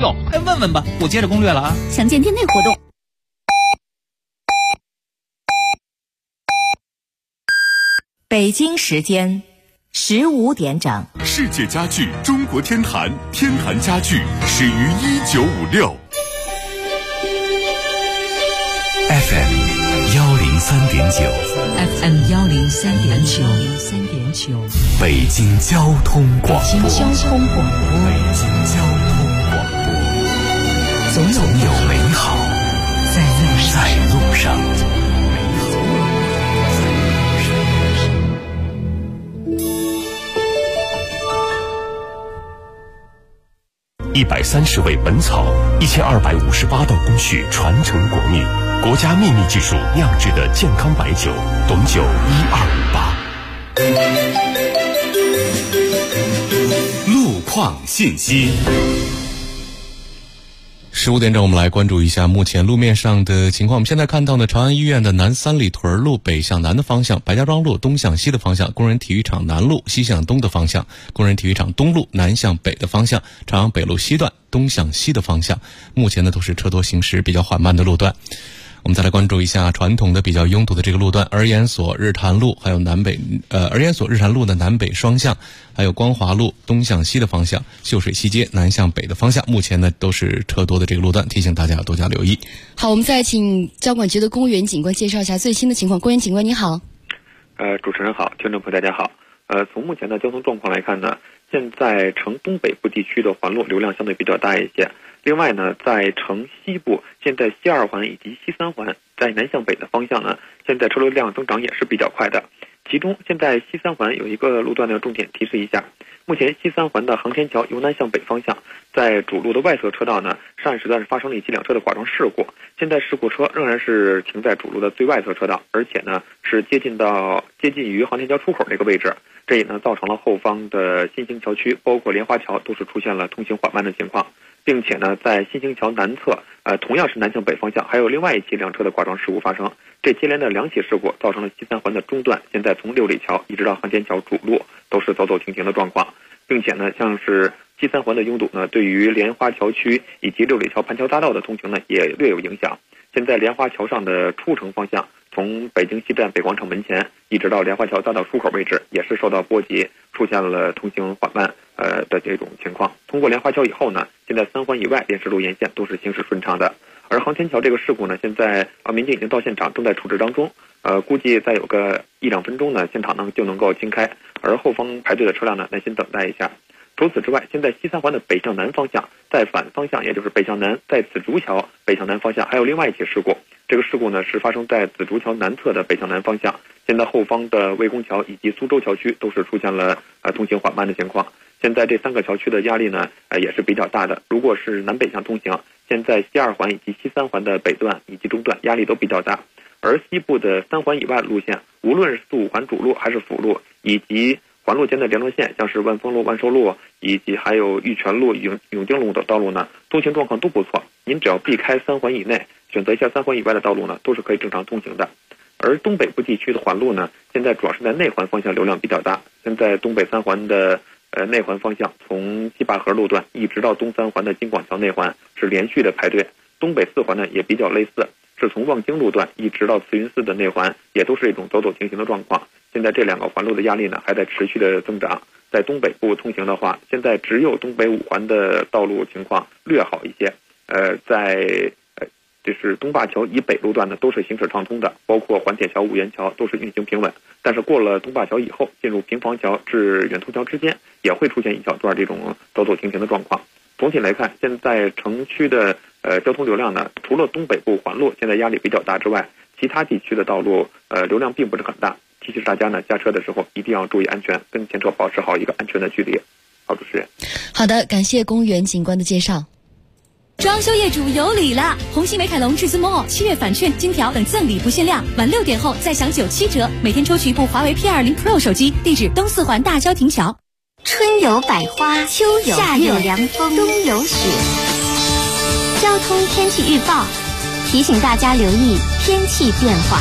有，还问问吧。我接着攻略了啊。 想见店内活动。 北京时间15点整， 世界家具中国天坛，天坛家具始于1956。FM 103.9，FM 103.9， 北京交通广播，总有美好在路上。130味本草，1258道工序传承国秘，国家秘密技术酿制的健康白酒，董酒1258。路况信息。 15点整，我们来关注一下目前路面上的情况。我们现在看到呢，长安医院的南三里屯路北向南的方向，白家庄路东向西的方向，工人体育场南路西向东的方向，工人体育场东路南向北的方向，长安北路西段东向西的方向，目前呢都是车多行驶比较缓慢的路段。我们再来关注一下传统的比较拥堵的这个路段，儿研所日坛路还有儿研所日坛路的南北双向，还有光华路东向西的方向，秀水西街南向北的方向，目前呢都是车多的这个路段，提醒大家多加留意。 好，我们再请交管局的公务员警官介绍一下最新的情况。公务员警官你好。 主持人好，听众朋友大家好。从目前的交通状况来看呢，现在城东北部地区的环路流量相对比较大一些。另外呢，在城西部，现在西二环以及西三环在南向北的方向呢，现在车流量增长也是比较快的。其中，现在西三环有一个路段的重点提示一下，目前西三环的航天桥由南向北方向，在主路的外侧车道呢，上一时段是发生了一起两车的剐撞事故，现在事故车仍然是停在主路的最外侧车道，而且呢是接近于航天桥出口这个位置，这也呢造成了后方的新兴桥区，包括莲花桥都是出现了通行缓慢的情况。并且呢，在新兴桥南侧，同样是南向北方向，还有另外一起两车的剐撞事故发生。这接连的两起事故造成了西三环的中段，现在从六里桥一直到航天桥主路都是走走停停的状况。并且呢，像是西三环的拥堵呢，对于莲花桥区以及六里桥盘桥大道的通行呢，也略有影响。现在莲花桥上的出城方向，从北京西站北广场门前一直到莲花桥大道出口位置，也是受到波及，出现了通行缓慢的这种情况。通过莲花桥以后呢，现在三环以外连石路沿线都是行驶顺畅的。而航天桥这个事故呢，现在民警已经到现场，正在处置当中。估计再有个1-2分钟呢，现场呢就能够清开，而后方排队的车辆呢，耐心等待一下。除此之外，现在西三环的北向南方向，在反方向，也就是北向南，在紫竹桥北向南方向还有另外一起事故。这个事故呢是发生在紫竹桥南侧的北向南方向，现在后方的魏公桥以及苏州桥区都是出现了通行缓慢的情况。现在这三个桥区的压力呢也是比较大的。如果是南北向通行，现在西二环以及西三环的北段以及中段压力都比较大。而西部的三环以外路线，无论是4-5环主路还是辅路以及环路间的联络线，像是万丰路、万寿路以及还有玉泉路、永定路的道路呢，通行状况都不错。您只要避开三环以内，选择一下三环以外的道路呢，都是可以正常通行的。而东北部地区的环路呢，现在主要是在内环方向流量比较大。现在东北三环的内环方向，从西坝河路段一直到东三环的京广桥内环是连续的排队。东北四环呢也比较类似，是从望京路段一直到慈云寺的内环，也都是一种走走停停的状况。现在这两个环路的压力呢还在持续的增长。在东北部通行的话，现在只有东北5环的道路情况略好一些。就是东坝桥以北路段呢都是行驶畅通的，包括环铁桥、五元桥都是运行平稳。但是过了东坝桥以后，进入平房桥至远通桥之间，也会出现一小段这种走走停停的状况。总体来看，现在城区的交通流量呢，除了东北部环路现在压力比较大之外，其他地区的道路流量并不是很大。提醒大家呢，驾车的时候一定要注意安全，跟前车保持好一个安全的距离。好，主持人。 好的，感谢公务员警官的介绍。 装修业主有礼了！红星美凯龙至尊 Mall7月返券、金条等赠礼不限量，晚6点后再享97折，每天抽取一部华为 P20 Pro 手机。地址东四环大郊亭桥。 春有百花，秋有夏有凉风，冬有雪。交通天气预报提醒大家留意天气变化。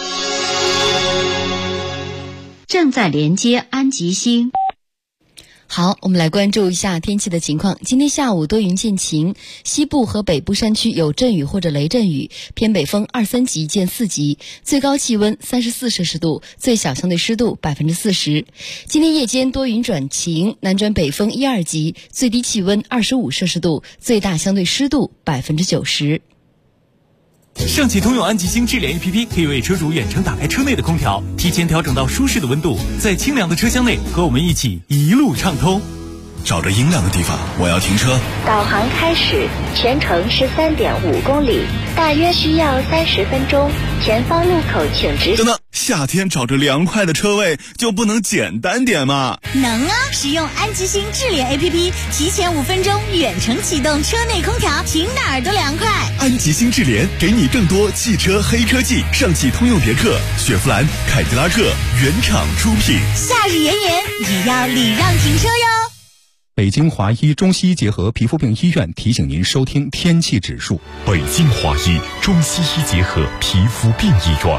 正在连接安吉星。 好，我们来关注一下天气的情况。今天下午多云见晴，西部和北部山区有阵雨或者雷阵雨，偏北风2-3级见4级，最高气温34摄氏度，最小相对湿度40%。今天夜间多云转晴，南转北风1-2级，最低气温25摄氏度，最大相对湿度90%。 上汽通用安吉星智联 APP 可以为车主远程打开车内的空调，提前调整到舒适的温度，在清凉的车厢内和我们一起一路畅通。 找着阴凉的地方，我要停车。 导航开始，全程13.5公里，大约需要30分钟。前方路口请直行。 等等，夏天找着凉快的车位就不能简单点吗？ 能啊！使用安吉星智联 APP， 提前5分钟远程启动车内空调，停哪儿都凉快。 安吉星智联给你更多汽车黑科技，上汽通用别克、雪佛兰、凯迪拉克原厂出品。 夏日炎炎，也要礼让停车哟。 北京华医中西医结合皮肤病医院提醒您收听天气指数。 北京华医中西医结合皮肤病医院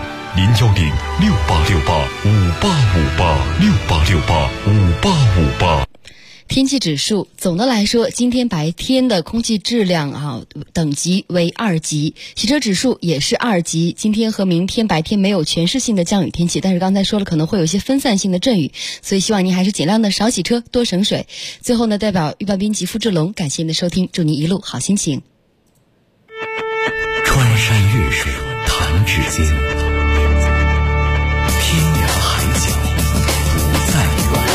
，0868585858，68585858。 天气指数总的来说，今天白天的空气质量等级为2级，汽车指数也是2级。今天和明天白天没有全市性的降雨天气，但是刚才说了可能会有一些分散性的阵雨，所以希望您还是尽量的少洗车，多省水。最后呢，代表预报编辑付志龙，感谢您的收听，祝您一路好心情。 穿山越水弹指间，天涯海角不再远。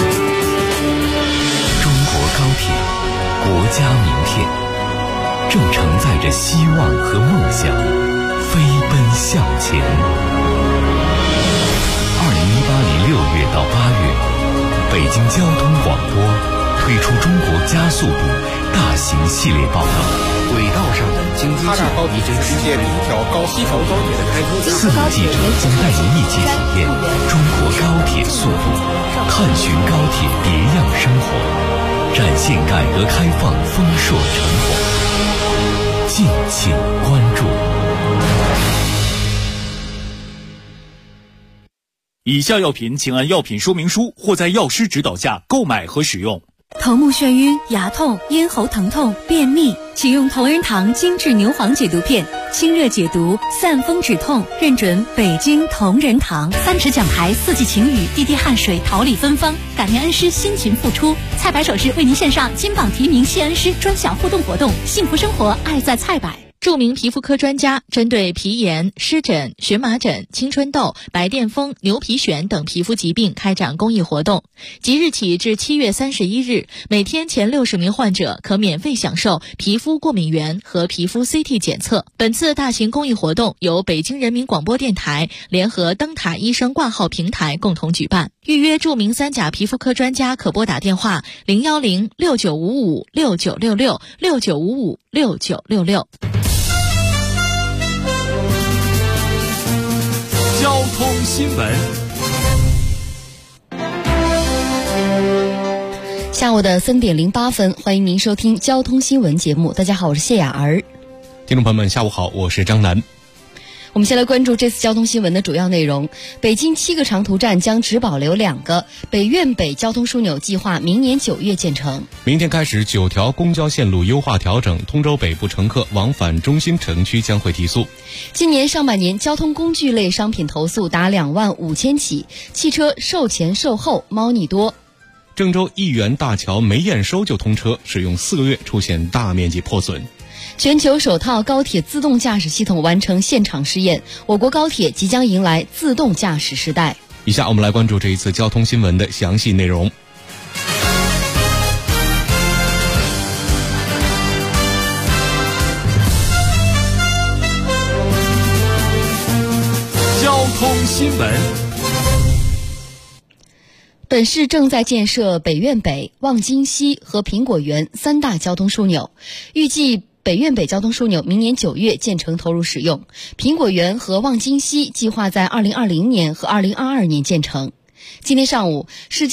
高铁，国家名片，正承载着希望和梦想，飞奔向前。2018年6月到8月，北京交通广播推出中国加速度大型系列报道。轨道上的经济高铁已经实现了一条西头高铁的开通。4名记者将带您一起体验中国高铁速度，探寻高铁别样生活。展现改革开放丰硕成果，敬请关注。 以下药品请按药品说明书或在药师指导下购买和使用。 头目眩晕、牙痛、咽喉疼痛、便秘，请用同仁堂精致牛黄解毒片，清热解毒，散风止痛，认准北京同仁堂。3尺讲台，4季晴雨，滴滴汗水，桃李芬芳，感念恩师辛勤付出。菜百首饰为您献上金榜题名谢恩师专享互动活动，幸福生活爱在菜百。 著名皮肤科专家针对皮炎、湿疹、荨麻疹、青春痘、白癜风、牛皮癣等皮肤疾病开展公益活动。即日起至7月31日，每天前60名患者可免费享受皮肤过敏原和皮肤 CT 检测。本次大型公益活动由北京人民广播电台联合灯塔医生挂号平台共同举办。预约著名3甲皮肤科专家可拨打电话0106955696669556966。 交通新闻。 下午的3点08分，欢迎您收听交通新闻节目。大家好，我是谢雅儿。 听众朋友们，下午好，我是张楠。 我们先来关注这次交通新闻的主要内容。北京7个长途站将只保留2个，北苑北交通枢纽计划明年9月建成。 明天开始9条公交线路优化调整，通州北部乘客往返中心城区将会提速。 今年上半年交通工具类商品投诉达25000起，汽车售前售后猫腻多。 郑州1元大桥没验收就通车，使用4个月出现大面积破损。 全球首套高铁自动驾驶系统完成现场试验，我国高铁即将迎来自动驾驶时代。 以下我们来关注这一次交通新闻的详细内容。 交通新闻。 本市正在建设北苑北、望京西和苹果园3大交通枢纽，预计北苑北交通枢纽明年9月建成投入使用，苹果园和望京西计划在2020年和2022年建成。今天上午，市交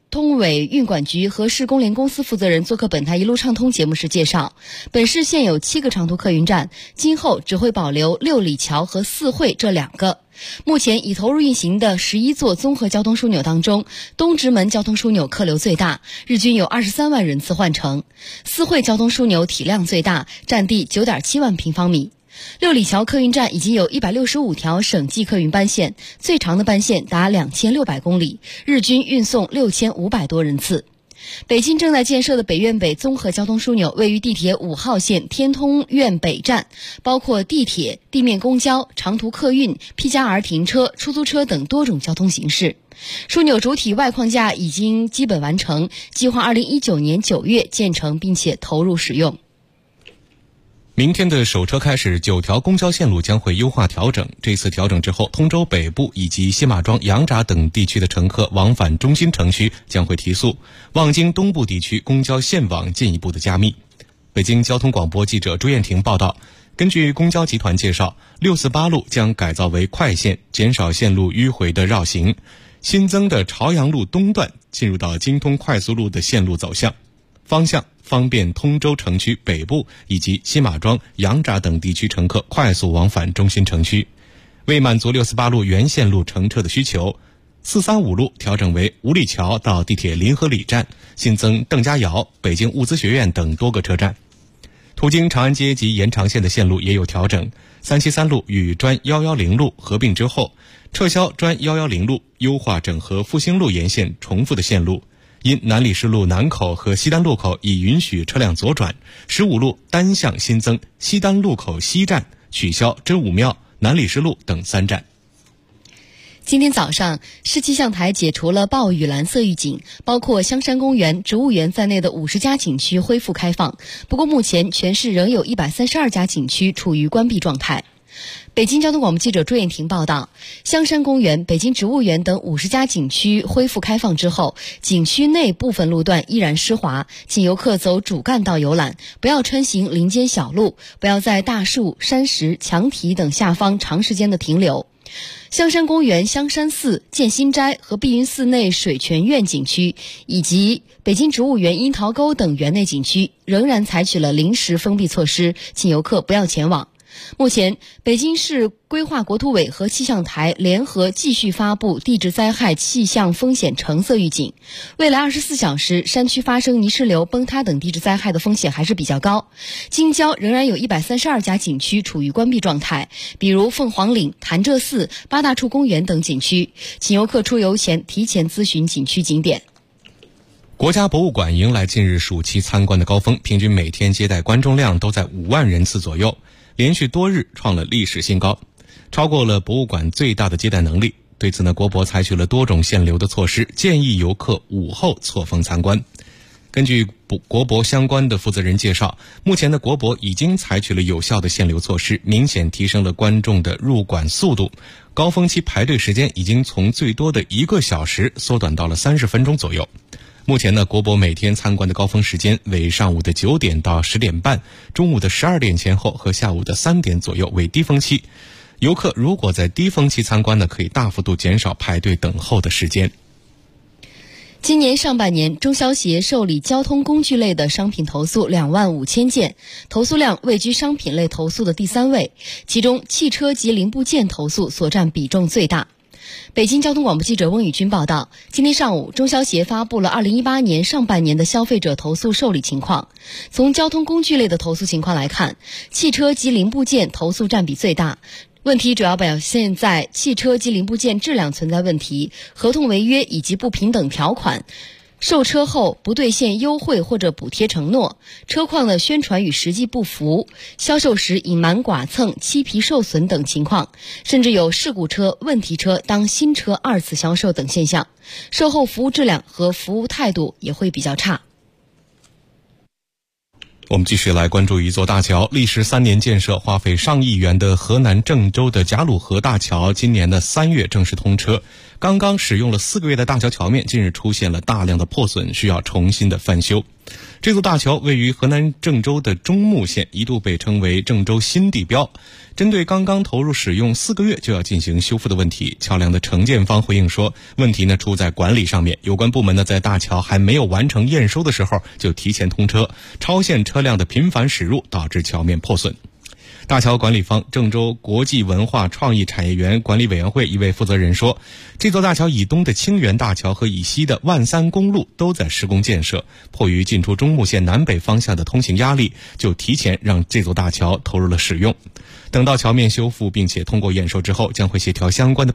通委运管局和市工联公司负责人做客本台一路畅通节目时介绍，本市现有7个长途客运站，今后只会保留六里桥和四惠这2个。目前已投入运行的11座综合交通枢纽当中，东直门交通枢纽客流最大，日均有23万人次换乘；四惠交通枢纽体量最大，占地9.7万平方米。六里桥客运站已经有165条省际客运班线，最长的班线达2600公里，日均运送6500多人次。北京正在建设的北苑北综合交通枢纽位于地铁5号线天通苑北站，包括地铁、地面公交、长途客运、P+R 停车、出租车等多种交通形式。枢纽主体外框架已经基本完成，计划2019年9月建成并且投入使用。 明天的首车开始，9条公交线路将会优化调整。这次调整之后，通州北部以及西马庄、羊闸等地区的乘客往返中心城区将会提速，望京东部地区公交线网进一步的加密。北京交通广播记者朱艳婷报道，根据公交集团介绍，648路将改造为快线，减少线路迂回的绕行。新增的朝阳路东段进入到京通快速路的线路走向方向，方便通州城区北部以及西马庄、羊闸等地区乘客快速往返中心城区。为满足648路原线路乘车的需求，435路调整为五里桥到地铁临河里站，新增邓家窑、北京物资学院等多个车站。途经长安街及延长线的线路也有调整，373路与专110路合并之后，撤销专110路，优化整合复兴路沿线重复的线路。因南礼士路南口和西单路口已允许车辆左转，15路单向新增西单路口西站，取消真武庙、南礼士路等3站。 今天早上，市气象台解除了暴雨蓝色预警，包括香山公园、植物园在内的50家景区恢复开放。不过目前全市仍有132家景区处于关闭状态。北京交通广播记者朱艳婷报道，香山公园、北京植物园等50家景区恢复开放之后，景区内部分路段依然湿滑，请游客走主干道游览，不要穿行林间小路，不要在大树、山石、墙体等下方长时间的停留。香山公园、香山寺、建新斋和碧云寺内水泉院景区以及北京植物园樱桃沟等园内景区仍然采取了临时封闭措施，请游客不要前往。目前，北京市规划国土委和气象台联合继续发布地质灾害气象风险橙色预警。未来24小时，山区发生泥石流、崩塌等地质灾害的风险还是比较高。京郊仍然有132家景区处于关闭状态，比如凤凰岭、潭柘寺、八大处公园等景区，请游客出游前提前咨询景区景点。 国家博物馆迎来近日暑期参观的高峰，平均每天接待观众量都在5万人次左右，连续多日创了历史新高，超过了博物馆最大的接待能力。对此呢，国博采取了多种限流的措施，建议游客午后错峰参观。根据国博相关的负责人介绍，目前的国博已经采取了有效的限流措施，明显提升了观众的入馆速度，高峰期排队时间已经从最多的1个小时缩短到了30分钟左右。目前呢，国博每天参观的高峰时间为上午的9点到10点半，中午的12点前后和下午的3点左右为低峰期。游客如果在低峰期参观呢，可以大幅度减少排队等候的时间。 今年上半年，中消协受理交通工具类的商品投诉2万5000件，投诉量位居商品类投诉的第3位，其中汽车及零部件投诉所占比重最大。北京交通广播记者翁宇军报道，今天上午，中消协发布了2018年上半年的消费者投诉受理情况。从交通工具类的投诉情况来看，汽车及零部件投诉占比最大。问题主要表现在汽车及零部件质量存在问题、合同违约以及不平等条款、售车后不兑现优惠或者补贴承诺、车况的宣传与实际不符、销售时隐瞒剐蹭、漆皮受损等情况，甚至有事故车、问题车当新车2次销售等现象。售后服务质量和服务态度也会比较差。 我们继续来关注一座大桥，历时3年建设，花费上亿元的河南郑州的贾鲁河大桥，今年的3月正式通车。刚刚使用了4个月的大桥桥面，近日出现了大量的破损，需要重新的翻修。 这座大桥位于河南郑州的中牟县，一度被称为郑州新地标。针对刚刚投入使用4个月就要进行修复的问题，桥梁的承建方回应说，问题呢出在管理上面，有关部门呢在大桥还没有完成验收的时候就提前通车，超限车辆的频繁驶入导致桥面破损。大桥管理方郑州国际文化创意产业园管理委员会一位负责人说，这座大桥以东的清源大桥和以西的万三公路都在施工建设，迫于进出中牟县南北方向的通行压力，就提前让这座大桥投入了使用。等到桥面修复并且通过验收之后，将会协调相关的